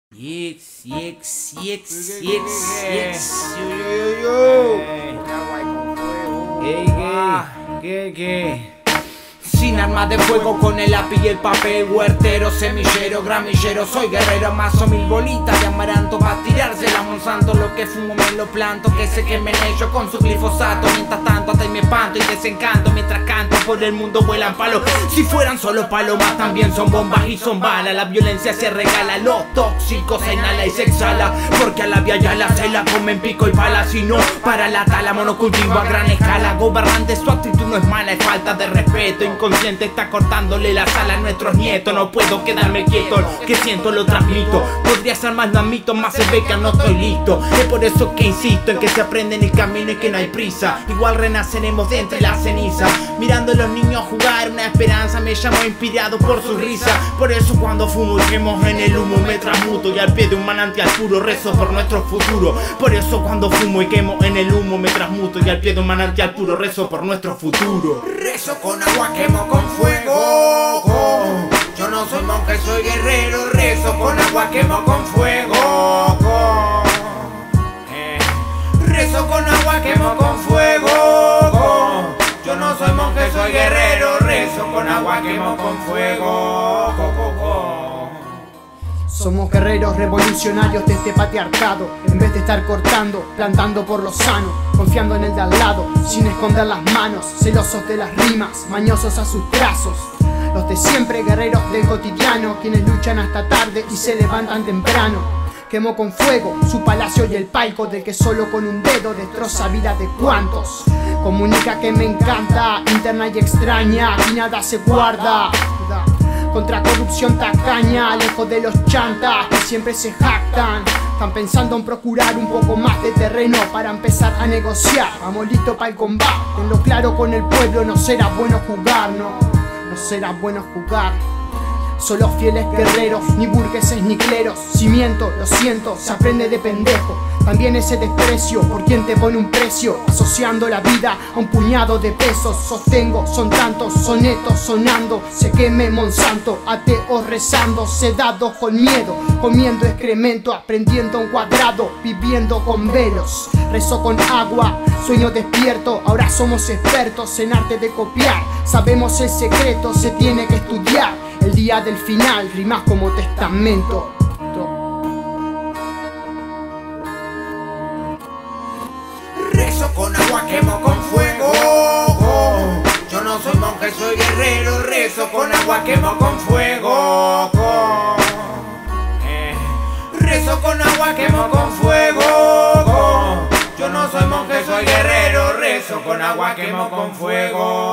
Yes. ¿Qué? Sin armas de fuego, con el lápiz y el papel, huertero, semillero, gramillero, soy guerrero, amaso 1000 bolitas de amaranto pa' tirárselas Monsanto. Lo que fumo me lo planto, que se quemen ellos con su glifosato. Mientras tanto hasta ahí me espanto y desencanto, mientras canto por el mundo vuelan palos. Si fueran solo palomas también son bombas y son balas. La violencia se regala, los tóxicos se inhala y se exhala, porque a la vía ya la se la comen pico y pala. Si no, para la tala, monocultivo a gran escala. Gobernante, su actitud no es mala, es falta de respeto. Inconsciente está cortándole la sala a nuestros nietos. No puedo quedarme quieto, lo que siento lo transmito. Podría ser más, no admito, más se ve que no estoy listo. Es por eso que insisto en que se aprende en el camino y que no hay prisa. Igual renaceremos de entre las cenizas, mirando a los niños jugar, una esperanza me llamo inspirado por su risa. Por eso cuando fumo y quemo en el humo me transmuto, y al pie de un manantial puro rezo por nuestro futuro. Por eso cuando fumo y quemo en el humo me transmuto, y al pie de un manantial puro rezo por nuestro futuro. Rezo con agua, quemo con fuego. Yo no soy monje, soy guerrero. Rezo con agua, quemo con fuego. Rezo con agua, quemo con fuego. Yo no soy monje, soy guerrero. Rezo con agua, quemo con fuego. Somos guerreros revolucionarios de este patriarcado. En vez de estar cortando, plantando por lo sano, confiando en el de al lado, sin esconder las manos, celosos de las rimas, mañosos a sus trazos. Los de siempre, guerreros del cotidiano, quienes luchan hasta tarde y se levantan temprano. Quemó con fuego su palacio y el palco del que solo con un dedo destroza vida de cuantos. Comunica que me encanta, interna y extraña, aquí nada se guarda. Contra corrupción tacaña, lejos de los chantas que siempre se jactan. Están pensando en procurar un poco más de terreno para empezar a negociar. Vamos listos para el combate, tenlo claro con el pueblo, no será bueno jugar, no será bueno jugar. Solo fieles guerreros, ni burgueses ni cleros. Si miento, lo siento, se aprende de pendejo. También ese desprecio por quien te pone un precio, asociando la vida a un puñado de pesos. Sostengo, son tantos sonetos sonando, se queme Monsanto, ateos rezando, sedados con miedo, comiendo excremento, aprendiendo un cuadrado, viviendo con velos. Rezo con agua, sueño despierto, ahora somos expertos en arte de copiar. Sabemos el secreto, se tiene que estudiar. El día del final, rimas como testamento. Rezo con agua, quemo con fuego. Yo no soy monje, soy guerrero. Rezo con agua, quemo con fuego. Rezo con agua, quemo con fuego. Yo no soy monje, soy guerrero. Rezo con agua, quemo con fuego.